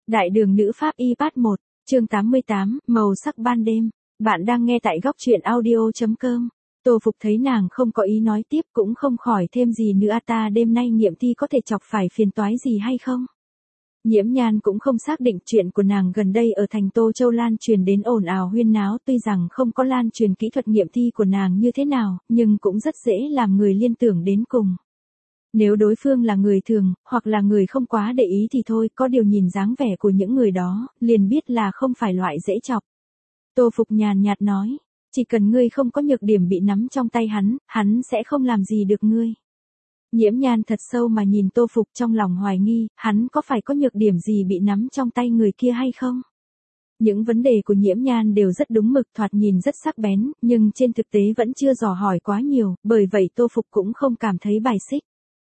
Đại đường nữ pháp y part 1, chương 88, màu sắc ban đêm. Bạn đang nghe tại góc truyện audio.com. Tô Phục thấy nàng không có ý nói tiếp cũng không khỏi thêm gì nữa. Ta đêm nay nghiệm thi có thể chọc phải phiền toái gì hay không? Nhiễm Nhan cũng không xác định chuyện của nàng gần đây ở thành Tô Châu lan truyền đến ồn ào huyên náo, tuy rằng không có lan truyền kỹ thuật nghiệm thi của nàng như thế nào, nhưng cũng rất dễ làm người liên tưởng đến cùng. Nếu đối phương là người thường, hoặc là người không quá để ý thì thôi, có điều nhìn dáng vẻ của những người đó, liền biết là không phải loại dễ chọc. Tô Phục nhàn nhạt nói, chỉ cần ngươi không có nhược điểm bị nắm trong tay hắn sẽ không làm gì được ngươi. Nhiễm Nhan thật sâu mà nhìn Tô Phục, trong lòng hoài nghi, hắn có phải có nhược điểm gì bị nắm trong tay người kia hay không? Những vấn đề của Nhiễm Nhan đều rất đúng mực, thoạt nhìn rất sắc bén, nhưng trên thực tế vẫn chưa dò hỏi quá nhiều, bởi vậy Tô Phục cũng không cảm thấy bài xích.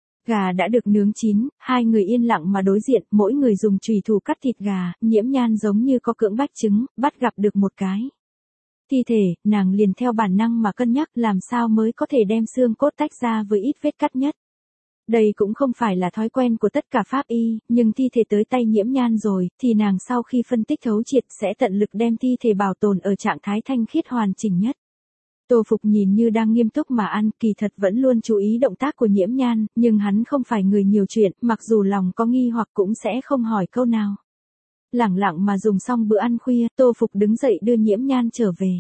Gà đã được nướng chín, hai người yên lặng mà đối diện, mỗi người dùng chùy thủ cắt thịt gà, Nhiễm Nhan giống như có cưỡng bách chứng, bắt gặp được một cái thi thể, nàng liền theo bản năng mà cân nhắc làm sao mới có thể đem xương cốt tách ra với ít vết cắt nhất. Đây cũng không phải là thói quen của tất cả pháp y, nhưng thi thể tới tay Nhiễm Nhan rồi, thì nàng sau khi phân tích thấu triệt sẽ tận lực đem thi thể bảo tồn ở trạng thái thanh khiết hoàn chỉnh nhất. Tô Phục nhìn như đang nghiêm túc mà ăn, kỳ thật vẫn luôn chú ý động tác của Nhiễm Nhan, nhưng hắn không phải người nhiều chuyện, mặc dù lòng có nghi hoặc cũng sẽ không hỏi câu nào. Lẳng lặng mà dùng xong bữa ăn khuya, Tô Phục đứng dậy đưa Nhiễm Nhan trở về.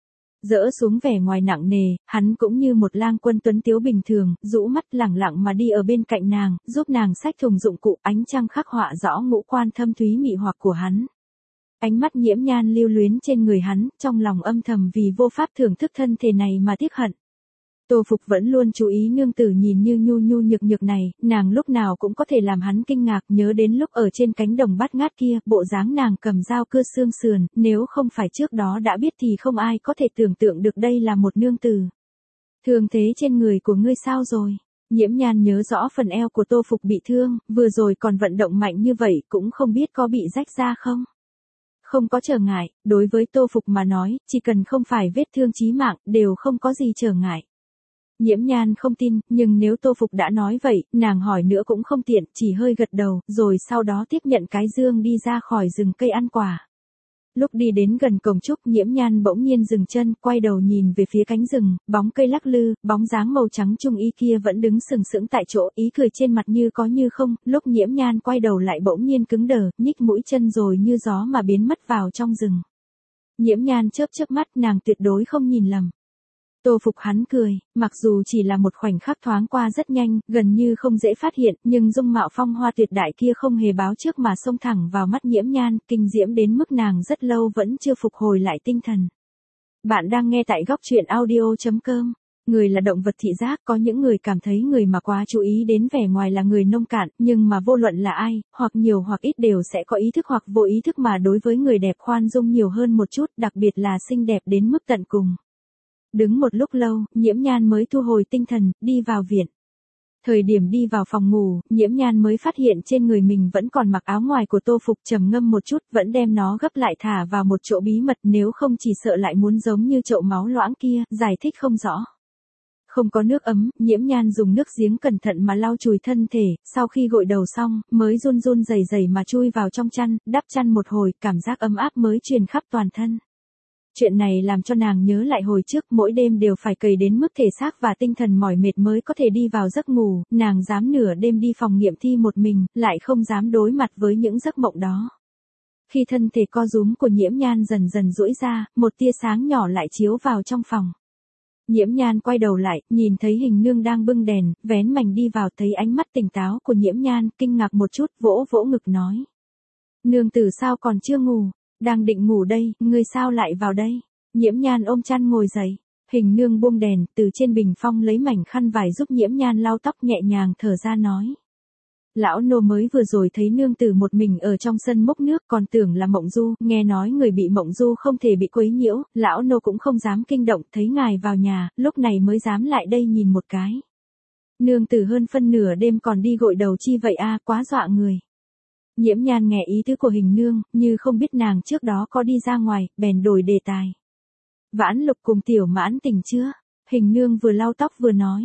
Dỡ xuống vẻ ngoài nặng nề, hắn cũng như một lang quân tuấn tiếu bình thường, rũ mắt lẳng lặng mà đi ở bên cạnh nàng, giúp nàng xách thùng dụng cụ, ánh trăng khắc họa rõ ngũ quan thâm thúy mị hoặc của hắn. Ánh mắt Nhiễm Nhan lưu luyến trên người hắn, trong lòng âm thầm vì vô pháp thưởng thức thân thể này mà tiếc hận. Tô Phục vẫn luôn chú ý nương tử nhìn như nhu nhu nhược nhược này, nàng lúc nào cũng có thể làm hắn kinh ngạc, nhớ đến lúc ở trên cánh đồng bát ngát kia, bộ dáng nàng cầm dao cưa xương sườn, nếu không phải trước đó đã biết thì không ai có thể tưởng tượng được đây là một nương tử. Thương thế trên người của ngươi sao rồi? Nhiễm Nhan nhớ rõ phần eo của Tô Phục bị thương, vừa rồi còn vận động mạnh như vậy, cũng không biết có bị rách ra không? Không có trở ngại, đối với Tô Phục mà nói, chỉ cần không phải vết thương chí mạng, đều không có gì trở ngại. Nhiễm Nhan không tin, nhưng nếu Tô Phục đã nói vậy, nàng hỏi nữa cũng không tiện, chỉ hơi gật đầu, rồi sau đó tiếp nhận cái dương đi ra khỏi rừng cây ăn quả. Lúc đi đến gần cổng trúc, Nhiễm Nhan bỗng nhiên dừng chân, quay đầu nhìn về phía cánh rừng, bóng cây lắc lư, bóng dáng màu trắng trung y kia vẫn đứng sừng sững tại chỗ, ý cười trên mặt như có như không, lúc Nhiễm Nhan quay đầu lại bỗng nhiên cứng đờ, nhích mũi chân rồi như gió mà biến mất vào trong rừng. Nhiễm Nhan chớp chớp mắt, nàng tuyệt đối không nhìn lầm. Tô Phục hắn cười, mặc dù chỉ là một khoảnh khắc thoáng qua rất nhanh, gần như không dễ phát hiện, nhưng dung mạo phong hoa tuyệt đại kia không hề báo trước mà xông thẳng vào mắt Nhiễm Nhan, kinh diễm đến mức nàng rất lâu vẫn chưa phục hồi lại tinh thần. Bạn đang nghe tại góc truyện audio.com. Người là động vật thị giác, có những người cảm thấy người mà quá chú ý đến vẻ ngoài là người nông cạn, nhưng mà vô luận là ai, hoặc nhiều hoặc ít đều sẽ có ý thức hoặc vô ý thức mà đối với người đẹp khoan dung nhiều hơn một chút, đặc biệt là xinh đẹp đến mức tận cùng. Đứng một lúc lâu, Nhiễm Nhan mới thu hồi tinh thần, đi vào viện. Thời điểm đi vào phòng ngủ, Nhiễm Nhan mới phát hiện trên người mình vẫn còn mặc áo ngoài của Tô Phục, trầm ngâm một chút, vẫn đem nó gấp lại thả vào một chỗ bí mật, nếu không chỉ sợ lại muốn giống như chậu máu loãng kia, giải thích không rõ. Không có nước ấm, Nhiễm Nhan dùng nước giếng cẩn thận mà lau chùi thân thể, sau khi gội đầu xong, mới run run rẩy rẩy mà chui vào trong chăn, đắp chăn một hồi, cảm giác ấm áp mới truyền khắp toàn thân. Chuyện này làm cho nàng nhớ lại hồi trước mỗi đêm đều phải cày đến mức thể xác và tinh thần mỏi mệt mới có thể đi vào giấc ngủ, nàng dám nửa đêm đi phòng nghiệm thi một mình, lại không dám đối mặt với những giấc mộng đó. Khi thân thể co rúm của Nhiễm Nhan dần dần duỗi ra, một tia sáng nhỏ lại chiếu vào trong phòng. Nhiễm Nhan quay đầu lại, nhìn thấy Hình Nương đang bưng đèn, vén mành đi vào, thấy ánh mắt tỉnh táo của Nhiễm Nhan, kinh ngạc một chút, vỗ vỗ ngực nói. Nương tử sao còn chưa ngủ? Đang định ngủ đây, ngươi sao lại vào đây? Nhiễm Nhan ôm chăn ngồi dậy. Hình Nương buông đèn, từ trên bình phong lấy mảnh khăn vải giúp Nhiễm Nhan lau tóc, nhẹ nhàng thở ra nói. Lão nô mới vừa rồi thấy nương tử một mình ở trong sân múc nước, còn tưởng là mộng du, nghe nói người bị mộng du không thể bị quấy nhiễu, lão nô cũng không dám kinh động, thấy ngài vào nhà, lúc này mới dám lại đây nhìn một cái. Nương tử hơn phân nửa đêm còn đi gội đầu chi vậy a, quá dọa người. Nhiễm Nhan nghe ý tứ của Hình Nương, như không biết nàng trước đó có đi ra ngoài, bèn đổi đề tài. Vãn Lục cùng Tiểu Mãn tỉnh chưa? Hình Nương vừa lau tóc vừa nói.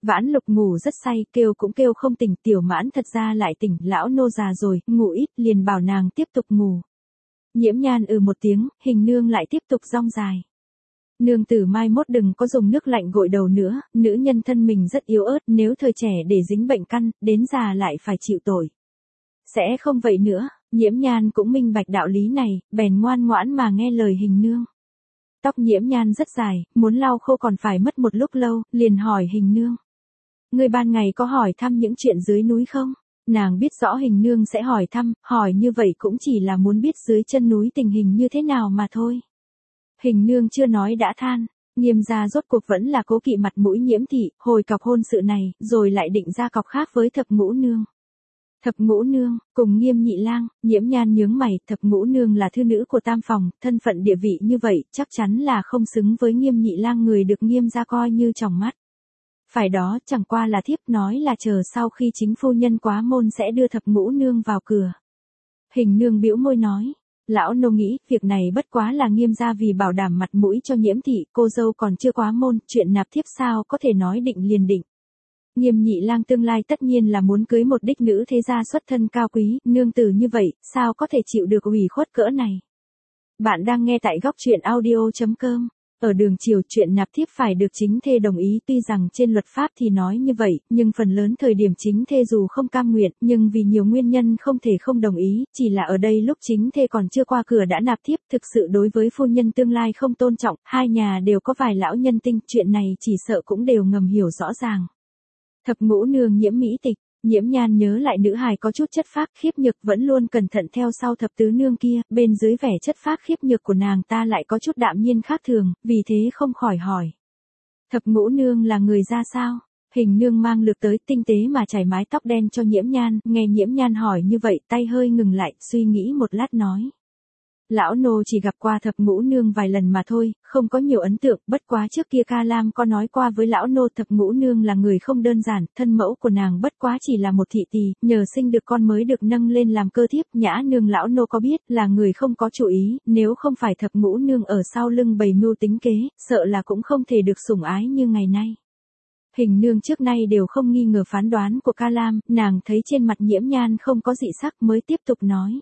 Vãn Lục ngủ rất say, kêu cũng kêu không tỉnh, Tiểu Mãn thật ra lại tỉnh, lão nô già rồi, ngủ ít, liền bảo nàng tiếp tục ngủ. Nhiễm Nhan một tiếng, Hình nương lại tiếp tục rong dài. Nương tử mai mốt đừng có dùng nước lạnh gội đầu nữa, nữ nhân thân mình rất yếu ớt, nếu thời trẻ để dính bệnh căn, đến già lại phải chịu tội. Sẽ không vậy nữa, Nhiễm Nhan cũng minh bạch đạo lý này, bèn ngoan ngoãn mà nghe lời Hình nương. Tóc Nhiễm Nhan rất dài, muốn lau khô còn phải mất một lúc lâu, liền hỏi Hình nương. Người ban ngày có hỏi thăm những chuyện dưới núi không? Nàng biết rõ Hình nương sẽ hỏi thăm, hỏi như vậy cũng chỉ là muốn biết dưới chân núi tình hình như thế nào mà thôi. Hình nương chưa nói đã than, Nghiêm gia rốt cuộc vẫn là cố kỵ mặt mũi Nhiễm thị, hồi cọc hôn sự này, rồi lại định ra cọc khác với Thập Ngũ nương. Thập Ngũ nương, cùng Nghiêm nhị lang, Nhiễm Nhan nhướng mày, Thập Ngũ nương là thư nữ của tam phòng, thân phận địa vị như vậy, chắc chắn là không xứng với Nghiêm nhị lang người được Nghiêm gia coi như tròng mắt. Phải đó, chẳng qua là thiếp nói là chờ sau khi chính phu nhân quá môn sẽ đưa Thập Ngũ nương vào cửa. Hình nương bĩu môi nói, lão nô nghĩ, việc này bất quá là Nghiêm gia vì bảo đảm mặt mũi cho Nhiễm thị, cô dâu còn chưa quá môn, chuyện nạp thiếp sao có thể nói định liền định. Nghiêm nhị lang tương lai tất nhiên là muốn cưới một đích nữ thế gia xuất thân cao quý, nương tử như vậy, sao có thể chịu được ủy khuất cỡ này. Bạn đang nghe tại góc truyện audio.com. Ở đường chiều, chuyện nạp thiếp phải được chính thê đồng ý, tuy rằng trên luật pháp thì nói như vậy, nhưng phần lớn thời điểm chính thê dù không cam nguyện, nhưng vì nhiều nguyên nhân không thể không đồng ý, chỉ là ở đây lúc chính thê còn chưa qua cửa đã nạp thiếp, thực sự đối với phu nhân tương lai không tôn trọng, hai nhà đều có vài lão nhân tinh, chuyện này chỉ sợ cũng đều ngầm hiểu rõ ràng. Thập Ngũ nương Nhiễm mỹ tịch, Nhiễm Nhan nhớ lại nữ hài có chút chất phác khiếp nhược, vẫn luôn cẩn thận theo sau thập tứ nương kia, bên dưới vẻ chất phác khiếp nhược của nàng ta lại có chút đạm nhiên khác thường, vì thế không khỏi hỏi. Thập Ngũ nương là người ra sao? Hình nương mang lược tới, tinh tế mà chải mái tóc đen cho Nhiễm Nhan, nghe Nhiễm Nhan hỏi như vậy, tay hơi ngừng lại, suy nghĩ một lát nói. Lão nô chỉ gặp qua Thập Ngũ nương vài lần mà thôi, không có nhiều ấn tượng, bất quá trước kia Ca Lam có nói qua với lão nô Thập Ngũ nương là người không đơn giản, thân mẫu của nàng bất quá chỉ là một thị tỳ, nhờ sinh được con mới được nâng lên làm cơ thiếp, Nhã nương lão nô có biết là người không có chủ ý, nếu không phải Thập Ngũ nương ở sau lưng bày mưu tính kế, sợ là cũng không thể được sủng ái như ngày nay. Hình nương trước nay đều không nghi ngờ phán đoán của Ca Lam, nàng thấy trên mặt Nhiễm Nhan không có dị sắc mới tiếp tục nói.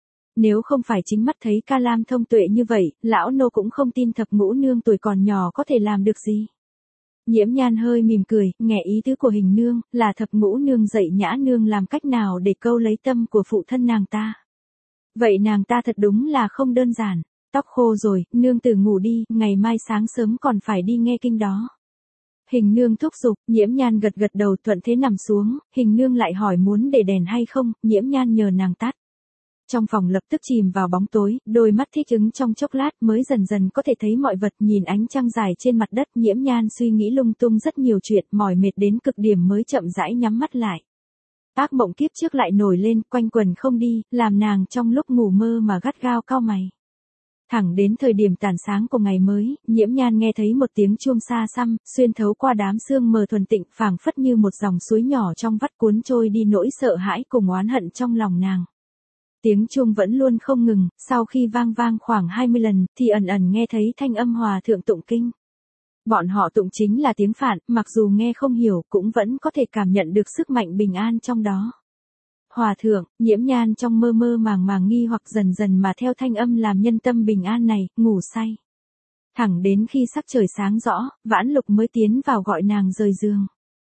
Nếu không phải chính mắt thấy Ca Lam thông tuệ như vậy, lão nô cũng không tin Thập Ngũ nương tuổi còn nhỏ có thể làm được gì. Nhiễm Nhan hơi mỉm cười, nghe ý tứ của Hình nương, là Thập Ngũ nương dạy Nhã nương làm cách nào để câu lấy tâm của phụ thân nàng ta. Vậy nàng ta thật đúng là không đơn giản, tóc khô rồi, nương tử ngủ đi, ngày mai sáng sớm còn phải đi nghe kinh đó. Hình nương thúc giục, Nhiễm Nhan gật gật đầu thuận thế nằm xuống, Hình nương lại hỏi muốn để đèn hay không, Nhiễm Nhan nhờ nàng tắt. Trong phòng lập tức chìm vào bóng tối, đôi mắt thích ứng trong chốc lát mới dần dần có thể thấy mọi vật, nhìn ánh trăng dài trên mặt đất, Nhiễm Nhan suy nghĩ lung tung rất nhiều chuyện, mỏi mệt đến cực điểm mới chậm rãi nhắm mắt lại. Ác mộng kiếp trước lại nổi lên, quanh quần không đi, làm nàng trong lúc ngủ mơ mà gắt gao cau mày. Thẳng đến thời điểm tàn sáng của ngày mới, Nhiễm Nhan nghe thấy một tiếng chuông xa xăm, xuyên thấu qua đám sương mờ thuần tịnh, phảng phất như một dòng suối nhỏ trong vắt cuốn trôi đi nỗi sợ hãi cùng oán hận trong lòng nàng. Tiếng chuông vẫn luôn không ngừng, sau khi vang vang khoảng 20 lần, thì ẩn ẩn nghe thấy thanh âm hòa thượng tụng kinh. Bọn họ tụng chính là tiếng Phạn, mặc dù nghe không hiểu, cũng vẫn có thể cảm nhận được sức mạnh bình an trong đó. Hòa thượng, Nhiễm Nhan trong mơ mơ màng màng nghi hoặc dần dần mà theo thanh âm làm nhân tâm bình an này, ngủ say. Thẳng đến khi sắc trời sáng rõ, Vãn Lục mới tiến vào gọi nàng rời giường.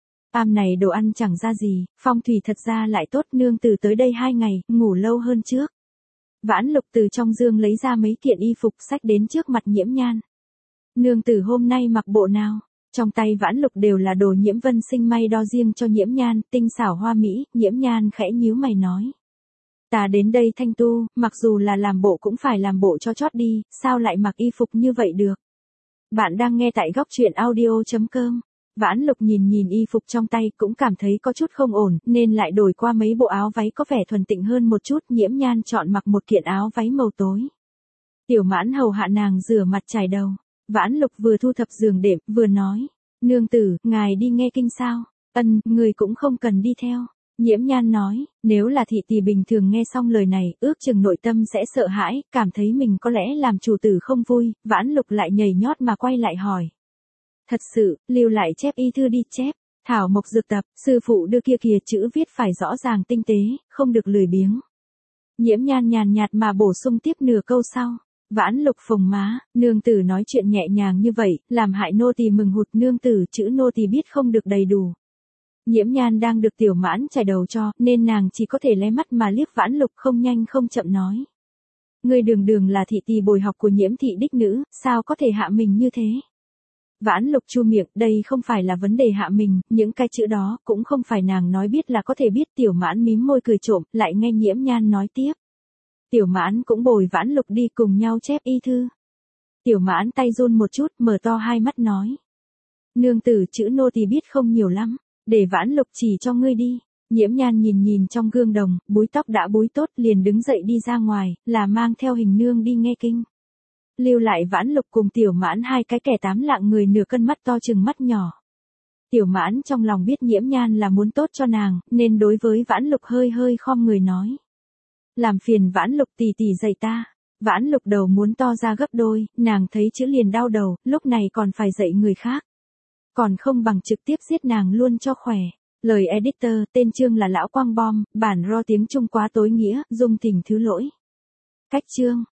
Am này đồ ăn chẳng ra gì, phong thủy thật ra lại tốt, nương tử tới đây 2 ngày, ngủ lâu hơn trước. Vãn Lục từ trong giường lấy ra mấy kiện y phục xách đến trước mặt Nhiễm Nhan. Nương tử hôm nay mặc bộ nào? Trong tay Vãn Lục đều là đồ Nhiễm Vân Sinh may đo riêng cho Nhiễm Nhan, tinh xảo hoa mỹ, Nhiễm Nhan khẽ nhíu mày nói. Ta đến đây thanh tu, mặc dù là làm bộ cũng phải làm bộ cho chót đi, sao lại mặc y phục như vậy được? Bạn đang nghe tại góc truyện audio.com. Vãn Lục nhìn y phục trong tay cũng cảm thấy có chút không ổn, nên lại đổi qua mấy bộ áo váy có vẻ thuần tịnh hơn một chút, Nhiễm Nhan chọn mặc một kiện áo váy màu tối. Tiểu Mãn hầu hạ nàng rửa mặt chải đầu, Vãn Lục vừa thu thập giường đệm, vừa nói, nương tử, ngài đi nghe kinh sao? Ân, người cũng không cần đi theo. Nhiễm Nhan nói, nếu là thị tỳ bình thường nghe xong lời này, ước chừng nội tâm sẽ sợ hãi, cảm thấy mình có lẽ làm chủ tử không vui, Vãn Lục lại nhảy nhót mà quay lại hỏi. Thật sự, lưu lại chép y thư đi chép. Thảo mộc dược tập, sư phụ đưa kia kìa, chữ viết phải rõ ràng tinh tế, không được lười biếng. Nhiễm Nhan nhàn nhạt mà bổ sung tiếp nửa câu sau. Vãn Lục phồng má, nương tử nói chuyện nhẹ nhàng như vậy, làm hại nô tỳ mừng hụt, nương tử chữ nô tỳ biết không được đầy đủ. Nhiễm Nhan đang được Tiểu Mãn chải đầu cho, nên nàng chỉ có thể lé mắt mà liếc Vãn Lục, không nhanh không chậm nói. Ngươi đường đường là thị tỳ bồi học của Nhiễm thị đích nữ, sao có thể hạ mình như thế? Vãn Lục chu miệng, đây không phải là vấn đề hạ mình, những cái chữ đó cũng không phải nàng nói biết là có thể biết. Tiểu Mãn mím môi cười trộm, lại nghe Nhiễm Nhan nói tiếp. Tiểu Mãn cũng bồi Vãn Lục đi cùng nhau chép y thư. Tiểu Mãn tay run một chút, mở to hai mắt nói. Nương tử chữ nô tỳ biết không nhiều lắm, để Vãn Lục chỉ cho ngươi đi. Nhiễm Nhan nhìn nhìn trong gương đồng, búi tóc đã búi tốt, liền đứng dậy đi ra ngoài, là mang theo Hình nương đi nghe kinh. Lưu lại Vãn Lục cùng Tiểu Mãn hai cái kẻ tám lạng người, nửa cân mắt to chừng mắt nhỏ. Tiểu Mãn trong lòng biết Nhiễm Nhan là muốn tốt cho nàng, nên đối với Vãn Lục hơi hơi khom người nói. Làm phiền Vãn Lục tỷ tỷ dạy ta. Vãn Lục đầu muốn to ra gấp đôi, nàng thấy chữ liền đau đầu, lúc này còn phải dạy người khác. Còn không bằng trực tiếp giết nàng luôn cho khỏe. Lời editor, tên chương là Lão Quang Bom, bản ro tiếng Trung quá tối nghĩa, dung thỉnh thứ lỗi. Cách chương.